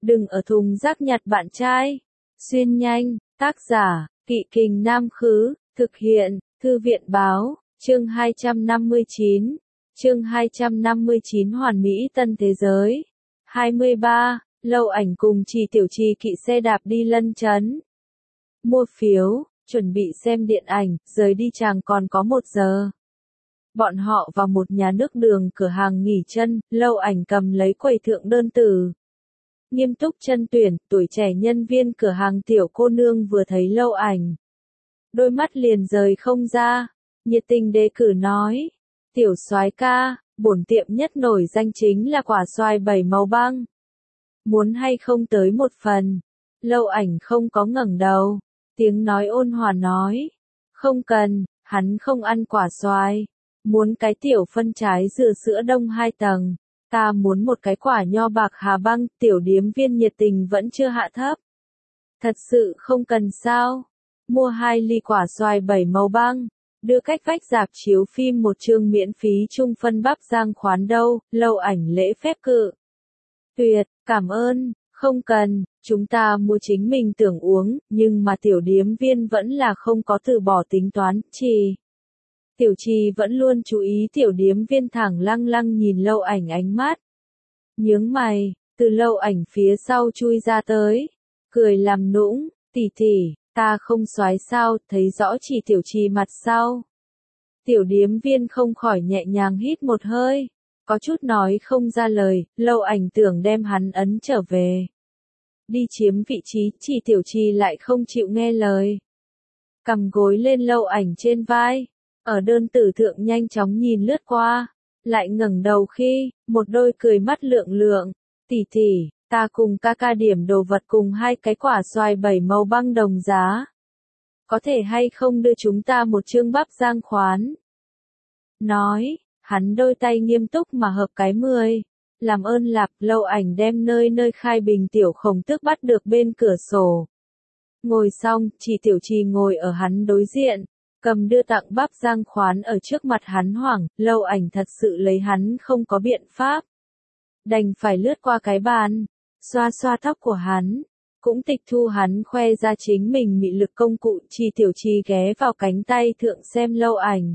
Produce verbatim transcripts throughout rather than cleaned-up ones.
Đừng ở thùng rác nhặt bạn trai. Xuyên nhanh, tác giả, Kỵ Kình Nam Khứ, thực hiện, Thư viện Báo, chương hai trăm năm mươi chín. Chương hai trăm năm mươi chín Hoàn Mỹ Tân Thế Giới. hai mươi ba, Lâu Ảnh cùng Trì Tiểu Trì kỵ xe đạp đi Lân Chấn. Mua phiếu, chuẩn bị xem điện ảnh, rời đi chàng còn có một giờ. Bọn họ vào một nhà nước đường cửa hàng nghỉ chân, Lâu Ảnh cầm lấy quầy thượng đơn từ. Nghiêm túc chân tuyển, tuổi trẻ nhân viên cửa hàng tiểu cô nương vừa thấy Lâu Ảnh. Đôi mắt liền rời không ra, nhiệt tình đề cử nói. Tiểu soái ca, bổn tiệm nhất nổi danh chính là quả xoài bảy màu băng. Muốn hay không tới một phần? Lâu Ảnh không có ngẩng đầu, tiếng nói ôn hòa nói. Không cần, hắn không ăn quả xoài. Muốn cái tiểu phân trái dừa sữa đông hai tầng. Ta muốn một cái quả nho bạc hà băng, tiểu điếm viên nhiệt tình vẫn chưa hạ thấp. Thật sự không cần sao? Mua hai ly quả xoài bảy màu băng. Đưa cách vách rạp chiếu phim một chương miễn phí chung phân bắp rang khoán đâu, Lâu Ảnh lễ phép cự. Tuyệt, cảm ơn, không cần, chúng ta mua chính mình tưởng uống, nhưng mà tiểu điếm viên vẫn là không có từ bỏ tính toán, Trì. Tiểu Trì vẫn luôn chú ý tiểu điếm viên thẳng lăng lăng nhìn Lâu Ảnh ánh mắt. Nhướng mày, từ Lâu Ảnh phía sau chui ra tới, cười làm nũng, tỷ tỷ. Ta không soái sao, thấy rõ Chỉ Tiểu Trì mặt sau. Tiểu điếm viên không khỏi nhẹ nhàng hít một hơi, có chút nói không ra lời, Lâu Ảnh tưởng đem hắn ấn trở về. Đi chiếm vị trí, Chỉ Tiểu Trì lại không chịu nghe lời. Cầm gối lên Lâu Ảnh trên vai, ở đơn tử thượng nhanh chóng nhìn lướt qua, lại ngẩng đầu khi, một đôi cười mắt lượng lượng, tỷ tỷ. Ta cùng ca ca điểm đồ vật cùng hai cái quả xoài bảy màu băng đồng giá. Có thể hay không đưa chúng ta một chương bắp rang khoán? Nói, hắn đôi tay nghiêm túc mà hợp cái mười. Làm ơn lạp, Lâu Ảnh đem nơi nơi khai bình tiểu khổng tước bắt được bên cửa sổ. Ngồi xong, Chỉ Tiểu Trì ngồi ở hắn đối diện, cầm đưa tặng bắp rang khoán ở trước mặt hắn hoảng, Lâu Ảnh thật sự lấy hắn không có biện pháp. Đành phải lướt qua cái bàn. Xoa xoa tóc của hắn, cũng tịch thu hắn khoe ra chính mình mị lực công cụ. Chỉ Tiểu Trì ghé vào cánh tay thượng xem Lâu Ảnh.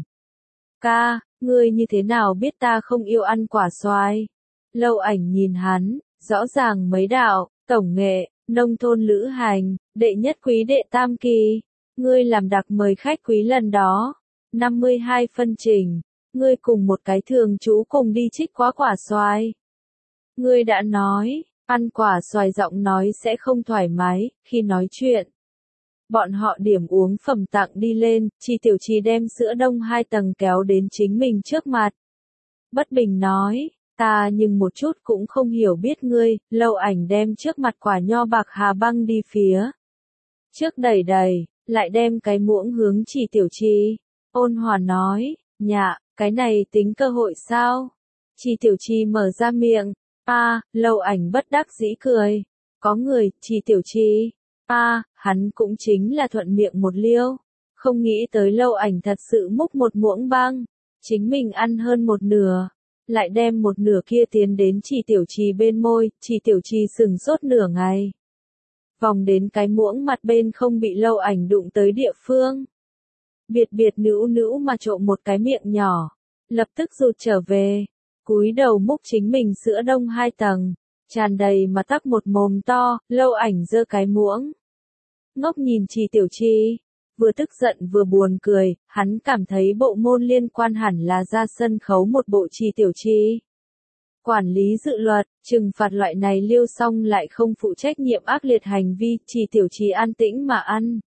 Ca, ngươi như thế nào biết ta không yêu ăn quả xoài? Lâu Ảnh nhìn hắn, rõ ràng mấy đạo, tổng nghệ, nông thôn lữ hành, đệ nhất quý đệ tam kỳ. Ngươi làm đặc mời khách quý lần đó, năm mươi hai phân trình, ngươi cùng một cái thường trú cùng đi trích quá quả xoài. Ngươi đã nói. Ăn quả xoài giọng nói sẽ không thoải mái, khi nói chuyện. Bọn họ điểm uống phẩm tặng đi lên, Chỉ Tiểu Trì đem sữa đông hai tầng kéo đến chính mình trước mặt. Bất bình nói, ta nhưng một chút cũng không hiểu biết ngươi, Lâu Ảnh đem trước mặt quả nho bạc hà băng đi phía. Trước đẩy đầy, lại đem cái muỗng hướng Chỉ Tiểu Trì. Ôn hòa nói, nhạ, cái này tính cơ hội sao? Chỉ Tiểu Trì mở ra miệng. A, à, Lâu Ảnh bất đắc dĩ cười. Có người, Chỉ Tiểu Trì. A, à, hắn cũng chính là thuận miệng một liêu. Không nghĩ tới Lâu Ảnh thật sự múc một muỗng băng. Chính mình ăn hơn một nửa. Lại đem một nửa kia tiến đến Chỉ Tiểu Trì bên môi. Chỉ Tiểu Trì sừng sốt nửa ngày. Vòng đến cái muỗng mặt bên không bị Lâu Ảnh đụng tới địa phương. Biệt biệt nữu nữu mà trộm một cái miệng nhỏ. Lập tức rụt trở về. Cúi đầu múc chính mình sữa đông hai tầng, tràn đầy mà tắc một mồm to. Lâu Ảnh giơ cái muỗng. Ngốc nhìn Chỉ Tiểu Trì, vừa tức giận vừa buồn cười, hắn cảm thấy bộ môn liên quan hẳn là ra sân khấu một bộ Chỉ Tiểu Trì. Quản lý dự luật, trừng phạt loại này liêu xong lại không phụ trách nhiệm ác liệt hành vi, Chỉ Tiểu Trì an tĩnh mà ăn.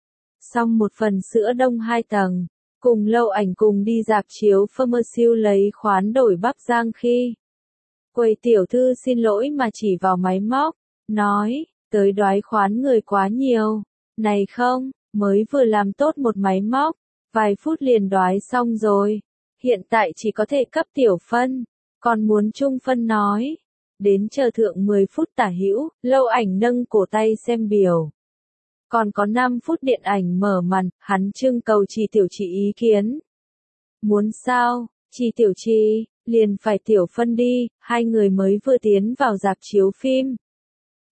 Xong một phần sữa đông hai tầng. Cùng Lâu Ảnh cùng đi rạp chiếu pharmacy lấy khoán đổi bắp rang khi. Quầy tiểu thư xin lỗi mà chỉ vào máy móc, nói, tới đoái khoán người quá nhiều. Này không, mới vừa làm tốt một máy móc, vài phút liền đoái xong rồi. Hiện tại chỉ có thể cấp tiểu phân, còn muốn trung phân nói. Đến chờ thượng mười phút tả hữu, Lâu Ảnh nâng cổ tay xem biểu. Còn có năm phút điện ảnh mở màn, hắn trưng cầu Chỉ Tiểu Trì ý kiến. Muốn sao, Chỉ Tiểu Trì, liền phải tiểu phân đi, hai người mới vừa tiến vào rạp chiếu phim.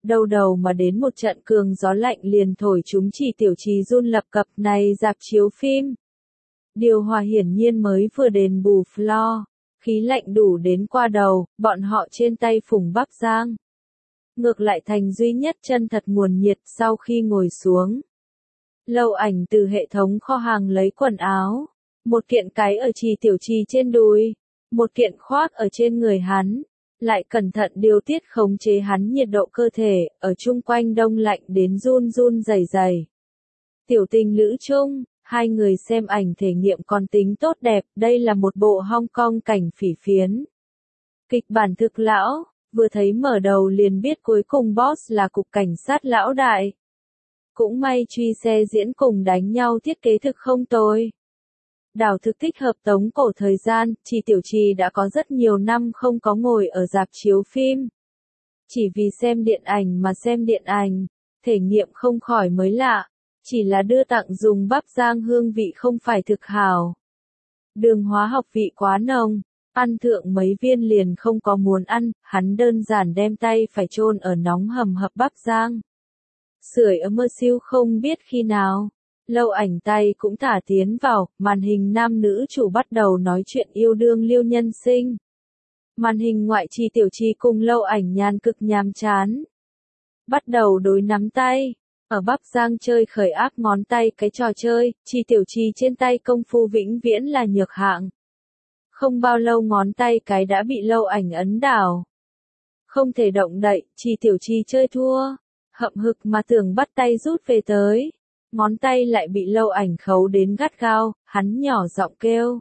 đâu đầu mà đến một trận cường gió lạnh liền thổi chúng Chỉ Tiểu Trì run lập cập. Này rạp chiếu phim. Điều hòa hiển nhiên mới vừa đền bù floor, khí lạnh đủ đến qua đầu, bọn họ trên tay phủng bắp rang. Ngược lại thành duy nhất chân thật nguồn nhiệt sau khi ngồi xuống. Lâu Ảnh từ hệ thống kho hàng lấy quần áo, một kiện cái ở Chỉ Tiểu Trì trên đùi, một kiện khoác ở trên người hắn, lại cẩn thận điều tiết khống chế hắn nhiệt độ cơ thể, ở chung quanh đông lạnh đến run run rẩy rẩy. Tiểu tình lữ chung, hai người xem ảnh thể nghiệm còn tính tốt đẹp, đây là một bộ Hong Kong cảnh phỉ phiến. Kịch bản thực lão, vừa thấy mở đầu liền biết cuối cùng boss là cục cảnh sát lão đại. Cũng may truy xe diễn cùng đánh nhau thiết kế thực không tồi. Đảo thực thích hợp tống cổ thời gian, Chỉ Tiểu Trì đã có rất nhiều năm không có ngồi ở rạp chiếu phim. Chỉ vì xem điện ảnh mà xem điện ảnh, thể nghiệm không khỏi mới lạ, chỉ là đưa tặng dùng bắp rang hương vị không phải thực hảo. Đường hóa học vị quá nồng, ăn thượng mấy viên liền không có muốn ăn, hắn đơn giản đem tay phải chôn ở nóng hầm hập bắp rang. Sưởi ấm mơ siêu không biết khi nào. Lâu Ảnh tay cũng thả tiến vào, màn hình nam nữ chủ bắt đầu nói chuyện yêu đương liêu nhân sinh. Màn hình ngoại Chỉ Tiểu Trì cùng Lâu Ảnh nhàn cực nhàm chán. Bắt đầu đối nắm tay, ở bắp rang chơi khởi áp ngón tay cái trò chơi, Chỉ Tiểu Trì trên tay công phu vĩnh viễn là nhược hạng. Không bao lâu ngón tay cái đã bị Lâu Ảnh ấn đảo. Không thể động đậy, Chỉ Tiểu Trì chơi thua, hậm hực mà tưởng bắt tay rút về tới. Ngón tay lại bị Lâu Ảnh khấu đến gắt gao, hắn nhỏ giọng kêu.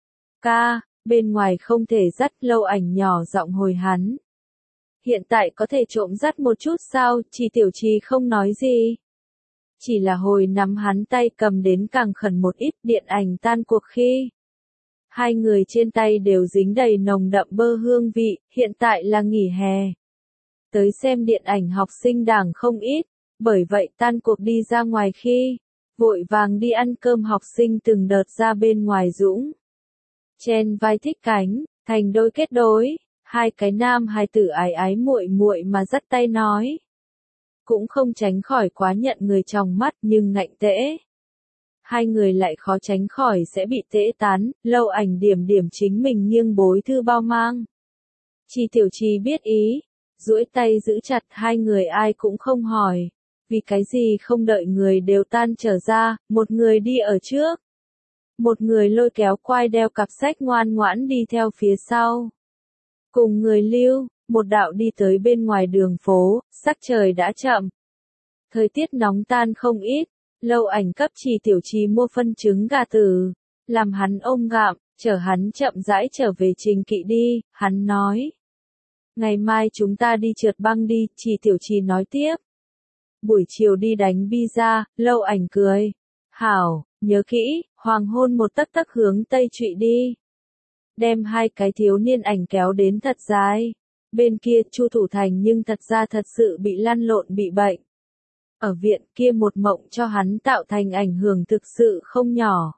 Ca, bên ngoài không thể dắt. Lâu Ảnh nhỏ giọng hồi hắn. Hiện tại có thể trộm dắt một chút sao? Chỉ Tiểu Trì không nói gì. Chỉ là hồi nắm hắn tay cầm đến càng khẩn một ít. Điện ảnh tan cuộc khi hai người trên tay đều dính đầy nồng đậm bơ hương vị, hiện tại là nghỉ hè. Tới xem điện ảnh học sinh đảng không ít. Bởi vậy tan cuộc đi ra ngoài khi, vội vàng đi ăn cơm học sinh từng đợt ra bên ngoài dũng. Chen vai thích cánh, thành đôi kết đối, hai cái nam hai tử ái ái muội muội mà dắt tay nói. Cũng không tránh khỏi quá nhận người trong mắt nhưng ngạnh tễ. Hai người lại khó tránh khỏi sẽ bị tễ tán, Lâu Ảnh điểm điểm chính mình nghiêng bối thư bao mang. Chỉ Tiểu Trì biết ý, duỗi tay giữ chặt hai người ai cũng không hỏi. Vì cái gì không đợi người đều tan trở ra, một người đi ở trước. Một người lôi kéo quai đeo cặp sách ngoan ngoãn đi theo phía sau. Cùng người lưu, một đạo đi tới bên ngoài đường phố, sắc trời đã chậm. Thời tiết nóng tan không ít, Lâu Ảnh cấp Chỉ Tiểu Trì mua phân trứng gà tử, làm hắn ôm gạm, chở hắn chậm rãi trở về Trình Kỵ đi, hắn nói. Ngày mai chúng ta đi trượt băng đi, Chỉ Tiểu Trì nói tiếp. Buổi chiều đi đánh pizza, Lâu Ảnh cười. Hảo, nhớ kỹ, hoàng hôn một tấc tấc hướng tây trụy đi. Đem hai cái thiếu niên ảnh kéo đến thật dài. Bên kia Chu Thủ Thành nhưng thật ra thật sự bị lăn lộn bị bệnh. Ở viện kia một mộng cho hắn tạo thành ảnh hưởng thực sự không nhỏ.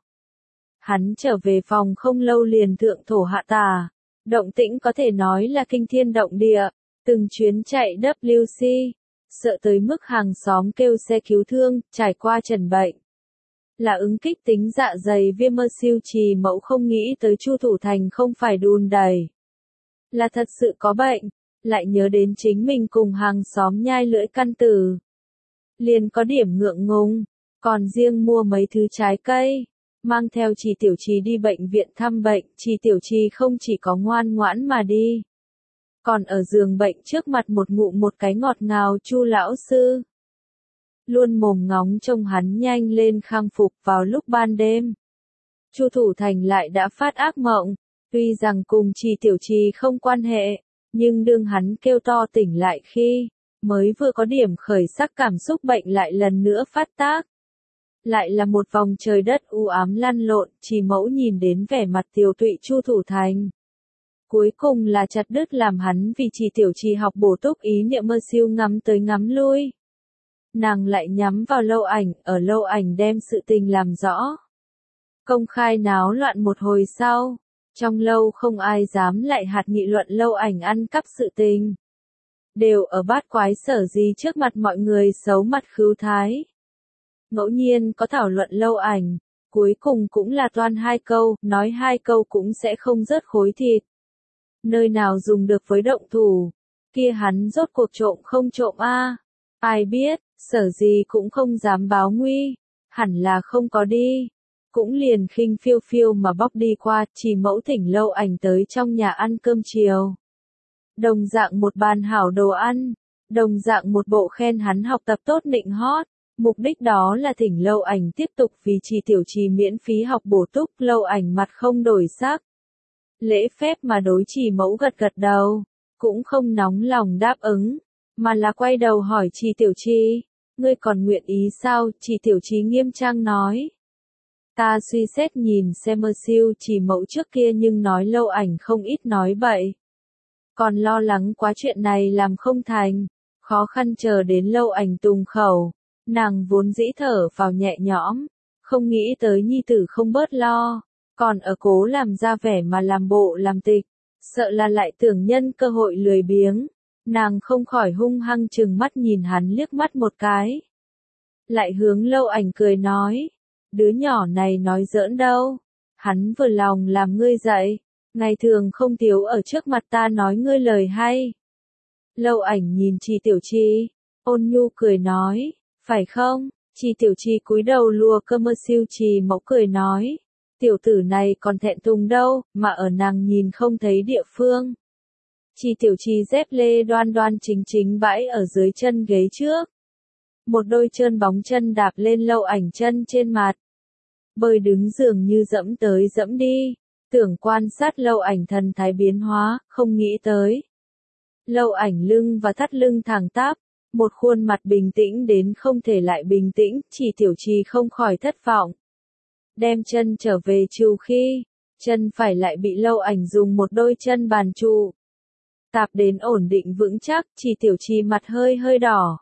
Hắn trở về phòng không lâu liền thượng thổ hạ tà. Động tĩnh có thể nói là kinh thiên động địa. Từng chuyến chạy W C. Sợ tới mức hàng xóm kêu xe cứu thương, trải qua trần bệnh. Là ứng kích tính dạ dày viêm mơ siêu trì mẫu không nghĩ tới Chu Thủ Thành không phải đùn đầy. Là thật sự có bệnh, lại nhớ đến chính mình cùng hàng xóm nhai lưỡi căn tử. Liền có điểm ngượng ngùng, còn riêng mua mấy thứ trái cây, mang theo Chỉ Tiểu Trì đi bệnh viện thăm bệnh, Chỉ Tiểu Trì không chỉ có ngoan ngoãn mà đi. Còn ở giường bệnh trước mặt một ngụm một cái ngọt ngào Chu lão sư. Luôn mồm ngóng trông hắn nhanh lên khang phục vào lúc ban đêm. Chu Thủ Thành lại đã phát ác mộng, tuy rằng cùng Chỉ Tiểu Trì không quan hệ, nhưng đương hắn kêu to tỉnh lại khi, mới vừa có điểm khởi sắc cảm xúc bệnh lại lần nữa phát tác. Lại là một vòng trời đất u ám lăn lộn, Chỉ mẫu nhìn đến vẻ mặt tiều tụy Chu Thủ Thành. Cuối cùng là chặt đứt làm hắn vì Chỉ Tiểu Trì học bổ túc ý niệm mơ siêu ngắm tới ngắm lui. Nàng lại nhắm vào Lâu Ảnh, ở Lâu Ảnh đem sự tình làm rõ. Công khai náo loạn một hồi sau, trong lâu không ai dám lại hạt nghị luận Lâu Ảnh ăn cắp sự tình. đều ở bát quái sở gì trước mặt mọi người xấu mặt khứu thái. Ngẫu nhiên có thảo luận Lâu Ảnh, cuối cùng cũng là toan hai câu, nói hai câu cũng sẽ không rớt khối thịt. Nơi nào dùng được với động thủ, kia hắn rốt cuộc trộm không trộm a? Ai biết, sở gì cũng không dám báo nguy, hẳn là không có đi. Cũng liền khinh phiêu phiêu mà bóc đi qua, chỉ mẫu thỉnh Lâu Ảnh tới trong nhà ăn cơm chiều. Đồng dạng một bàn hảo đồ ăn, đồng dạng một bộ khen hắn học tập tốt nịnh hót, mục đích đó là thỉnh Lâu Ảnh tiếp tục vì Trì Tiểu Trì miễn phí học bổ túc. Lâu Ảnh mặt không đổi sắc, lễ phép mà đối Trì mẫu gật gật đầu, cũng không nóng lòng đáp ứng, mà là quay đầu hỏi Trì Tiểu Trì, ngươi còn nguyện ý sao? Trì Tiểu Trì nghiêm trang nói. Ta suy xét nhìn xem mơ siêu Trì mẫu trước kia nhưng nói Lâu Ảnh không ít nói bậy. Còn lo lắng quá chuyện này làm không thành, khó khăn chờ đến Lâu Ảnh tùng khẩu, nàng vốn dĩ thở vào nhẹ nhõm, không nghĩ tới nhi tử không bớt lo, còn ở cố làm ra vẻ mà làm bộ làm tịch, sợ là lại tưởng nhân cơ hội lười biếng, nàng không khỏi hung hăng trừng mắt nhìn hắn liếc mắt một cái. Lại hướng Lâu Ảnh cười nói, đứa nhỏ này nói giỡn đâu, hắn vừa lòng làm ngươi dạy. Ngày thường không thiếu ở trước mặt ta nói ngươi lời hay. Lâu Ảnh nhìn Trì Tiểu Trì, ôn nhu cười nói, phải không? Trì Tiểu Trì cúi đầu lùa cơ mơ siêu. Trì mẫu cười nói, tiểu tử này còn thẹn thùng đâu, mà ở nàng nhìn không thấy địa phương. Trì Tiểu Trì dép lê đoan đoan chính chính bãi ở dưới chân ghế trước. Một đôi trơn bóng chân đạp lên Lâu Ảnh chân trên mặt. Bơi đứng dường như dẫm tới dẫm đi. Tưởng quan sát Lâu Ảnh thần thái biến hóa, không nghĩ tới. Lâu Ảnh lưng và thắt lưng thẳng tắp, một khuôn mặt bình tĩnh đến không thể lại bình tĩnh, Trì Tiểu Trì không khỏi thất vọng. Đem chân trở về trù khi, chân phải lại bị Lâu Ảnh dùng một đôi chân bàn trụ. Tạp đến ổn định vững chắc, Trì Tiểu Trì mặt hơi hơi đỏ.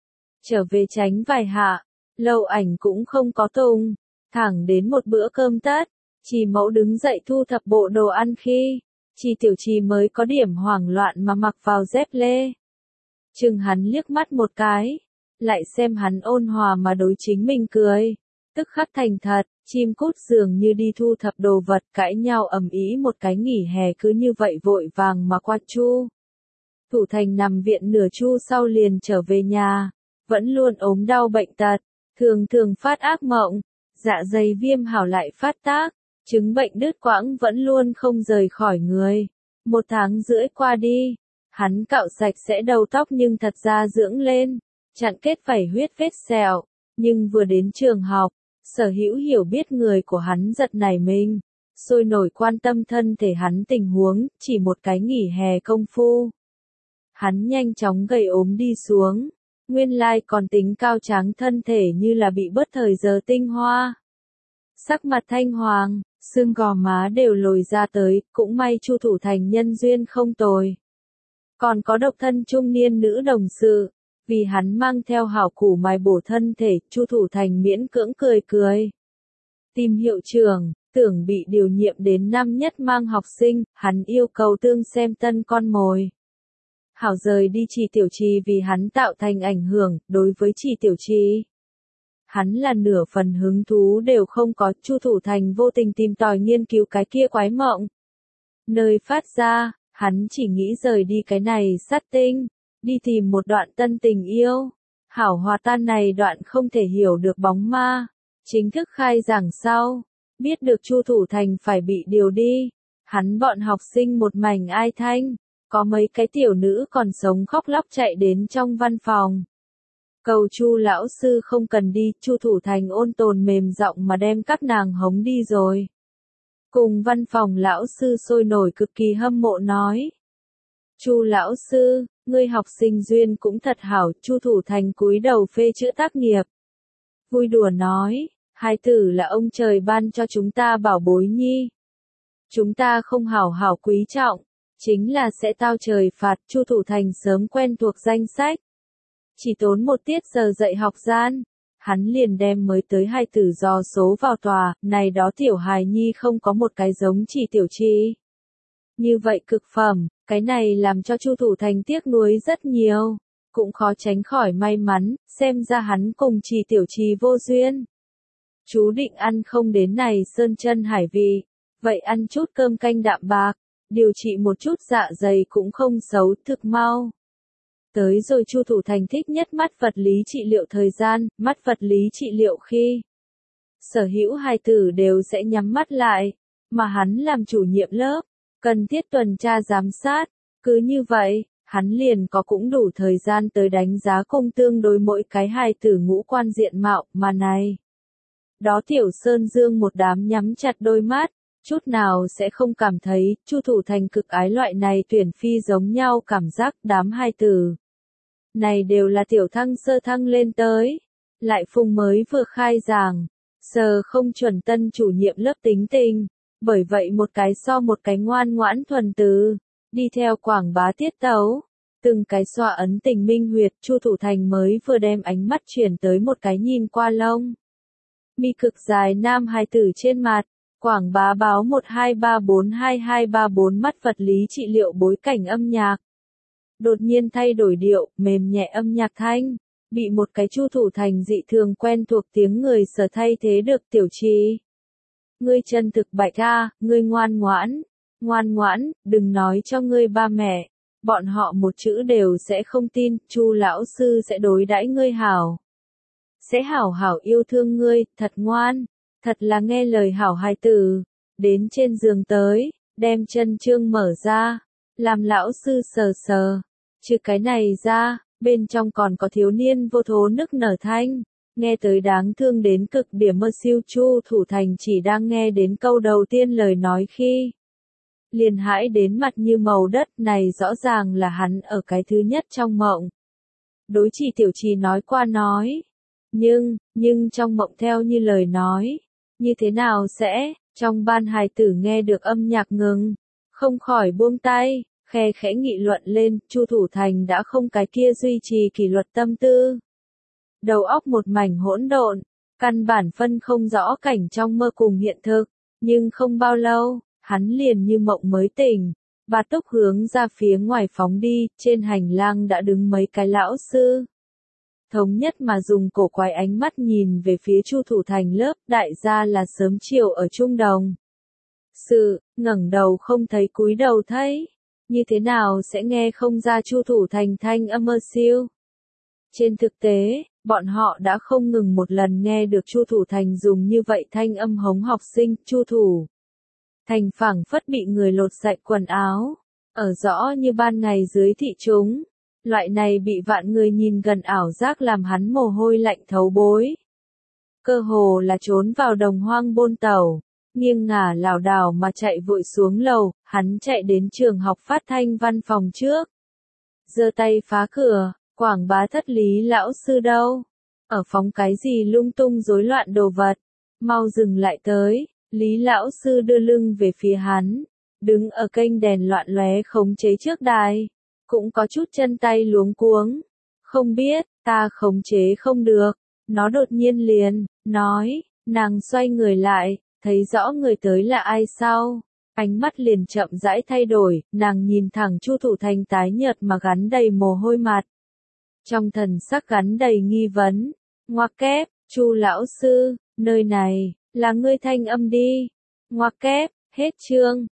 Trở về tránh vài hạ, Lâu Ảnh cũng không có tung, thẳng đến một bữa cơm tất. Trì mẫu đứng dậy thu thập bộ đồ ăn khi, Trì Tiểu Trì mới có điểm hoảng loạn mà mặc vào dép lê. Chừng hắn liếc mắt một cái, lại xem hắn ôn hòa mà đối chính mình cười, tức khắc thành thật, chim cút dường như đi thu thập đồ vật, cãi nhau ầm ĩ một cái nghỉ hè cứ như vậy vội vàng mà qua chu. Thủ Thành nằm viện nửa chu sau liền trở về nhà, vẫn luôn ốm đau bệnh tật, thường thường phát ác mộng, dạ dày viêm hảo lại phát tác. Chứng bệnh đứt quãng vẫn luôn không rời khỏi người. Một tháng rưỡi qua đi, hắn cạo sạch sẽ đầu tóc nhưng thật ra dưỡng lên, chặn kết vảy huyết vết sẹo, nhưng vừa đến trường học, Sở Hữu hiểu biết người của hắn giật nảy mình, sôi nổi quan tâm thân thể hắn tình huống, chỉ một cái nghỉ hè công phu. Hắn nhanh chóng gầy ốm đi xuống, nguyên lai còn tính cao tráng thân thể như là bị bớt thời giờ tinh hoa. Sắc mặt thanh hoàng, xương gò má đều lồi ra tới, cũng may Chu Thủ Thành nhân duyên không tồi. Còn có độc thân trung niên nữ đồng sự, vì hắn mang theo hảo củ mài bổ thân thể, Chu Thủ Thành miễn cưỡng cười cười. Tìm hiệu trưởng, tưởng bị điều nhiệm đến năm nhất mang học sinh, hắn yêu cầu tương xem tân con mồi. Hảo rời đi Trì Tiểu Trì vì hắn tạo thành ảnh hưởng, đối với Trì Tiểu Trì. Hắn là nửa phần hứng thú đều không có, Chu Thủ Thành vô tình tìm tòi nghiên cứu cái kia quái mộng. Nơi phát ra, hắn chỉ nghĩ rời đi cái này sát tinh, đi tìm một đoạn tân tình yêu. Hảo hòa tan này đoạn không thể hiểu được bóng ma. Chính thức khai giảng sau, biết được Chu Thủ Thành phải bị điều đi. Hắn bọn học sinh một mảnh ai thanh, có mấy cái tiểu nữ còn sống khóc lóc chạy đến trong văn phòng. Cầu Chu lão sư không cần đi, Chu Thủ Thành ôn tồn mềm giọng mà đem các nàng hống đi rồi. Cùng văn phòng lão sư sôi nổi cực kỳ hâm mộ nói. Chu lão sư, ngươi học sinh duyên cũng thật hảo, Chu Thủ Thành cúi đầu phê chữa tác nghiệp. Vui đùa nói, hai tử là ông trời ban cho chúng ta bảo bối nhi. Chúng ta không hảo hảo quý trọng, chính là sẽ tao trời phạt. Chu Thủ Thành sớm quen thuộc danh sách. Chỉ tốn một tiết giờ dạy học gian, hắn liền đem mới tới hai tử dò số vào tòa, này đó tiểu hài nhi không có một cái giống Trì Tiểu Trì. Như vậy cực phẩm, cái này làm cho Chu Thủ Thành tiếc nuối rất nhiều. Cũng khó tránh khỏi may mắn, xem ra hắn cùng Trì Tiểu Trì vô duyên. Chú định ăn không đến này sơn chân hải vị, vậy ăn chút cơm canh đạm bạc, điều trị một chút dạ dày cũng không xấu, thực mau. Tới rồi Chu Thủ Thành thích nhất mắt vật lý trị liệu thời gian, mắt vật lý trị liệu khi sở hữu hài tử đều sẽ nhắm mắt lại, mà hắn làm chủ nhiệm lớp, cần thiết tuần tra giám sát, cứ như vậy, hắn liền có cũng đủ thời gian tới đánh giá cùng tương đối mỗi cái hài tử ngũ quan diện mạo, mà này. Đó Tiểu Sơn Dương một đám nhắm chặt đôi mắt, chút nào sẽ không cảm thấy, Chu Thủ Thành cực ái loại này tuyển phi giống nhau cảm giác đám hài tử. Này đều là tiểu thăng sơ thăng lên tới, lại phùng mới vừa khai giảng, sờ không chuẩn tân chủ nhiệm lớp tính tình, bởi vậy một cái so một cái ngoan ngoãn thuần từ, đi theo quảng bá tiết tấu, từng cái xoa ấn tình minh huyệt. Chu Thủ Thành mới vừa đem ánh mắt chuyển tới một cái nhìn qua lông mi cực dài nam hài tử trên mặt, quảng bá báo một hai ba bốn hai hai ba bốn mắt vật lý trị liệu bối cảnh âm nhạc. Đột nhiên thay đổi điệu, mềm nhẹ âm nhạc thanh, bị một cái Chu Thủ Thành dị thường quen thuộc tiếng người sở thay thế được. Tiểu Trì, ngươi chân thực bạch a, ngươi ngoan ngoãn, ngoan ngoãn, đừng nói cho ngươi ba mẹ, bọn họ một chữ đều sẽ không tin, Chu lão sư sẽ đối đãi ngươi hảo, sẽ hảo hảo yêu thương ngươi, thật ngoan, thật là nghe lời hảo hài tử. Đến trên giường tới, đem chân trương mở ra, làm lão sư sờ sờ. Trừ cái này ra, bên trong còn có thiếu niên vô thố nức nở thanh, nghe tới đáng thương đến cực điểm. Mơ siêu Chu Thủ Thành chỉ đang nghe đến câu đầu tiên lời nói khi liền hãi đến mặt như màu đất, này rõ ràng là hắn ở cái thứ nhất trong mộng. Đối Trì Tiểu Trì nói qua nói, nhưng, nhưng trong mộng theo như lời nói, như thế nào sẽ, trong ban hài tử nghe được âm nhạc ngừng, không khỏi buông tay. Khe khẽ nghị luận lên, Chu Thủ Thành đã không cái kia duy trì kỷ luật tâm tư. Đầu óc một mảnh hỗn độn, căn bản phân không rõ cảnh trong mơ cùng hiện thực, nhưng không bao lâu, hắn liền như mộng mới tỉnh, và tốc hướng ra phía ngoài phóng đi, trên hành lang đã đứng mấy cái lão sư. Thống nhất mà dùng cổ quái ánh mắt nhìn về phía Chu Thủ Thành lớp, đại gia là sớm chiều ở trung đồng. Sự, ngẩng đầu không thấy cúi đầu thấy. Như thế nào sẽ nghe không ra Chu Thủ Thành thanh âm mơ siêu. Trên thực tế, bọn họ đã không ngừng một lần nghe được Chu Thủ Thành dùng như vậy thanh âm hống học sinh. Chu Thủ Thành phảng phất bị người lột sạch quần áo, ở rõ như ban ngày dưới thị chúng. Loại này bị vạn người nhìn gần ảo giác làm hắn mồ hôi lạnh thấu bối. Cơ hồ là trốn vào đồng hoang bôn tàu. Nghiêng ngả lảo đảo mà chạy vội xuống lầu, hắn chạy đến trường học phát thanh văn phòng trước. Giơ tay phá cửa, quảng bá thất Lý lão sư đâu? Ở phóng cái gì lung tung rối loạn đồ vật? Mau dừng lại tới. Lý lão sư đưa lưng về phía hắn, đứng ở kênh đèn loạn lóe khống chế trước đài, cũng có chút chân tay luống cuống. Không biết, ta khống chế không được. Nó đột nhiên liền, nói, nàng xoay người lại. Thấy rõ người tới là ai sau, ánh mắt liền chậm rãi thay đổi, nàng nhìn thẳng Chu Thủ Thành tái nhợt mà gắn đầy mồ hôi mặt. Trong thần sắc gắn đầy nghi vấn, ngoặc kép, Chu lão sư, nơi này, là ngươi thanh âm đi, ngoặc kép, hết chương.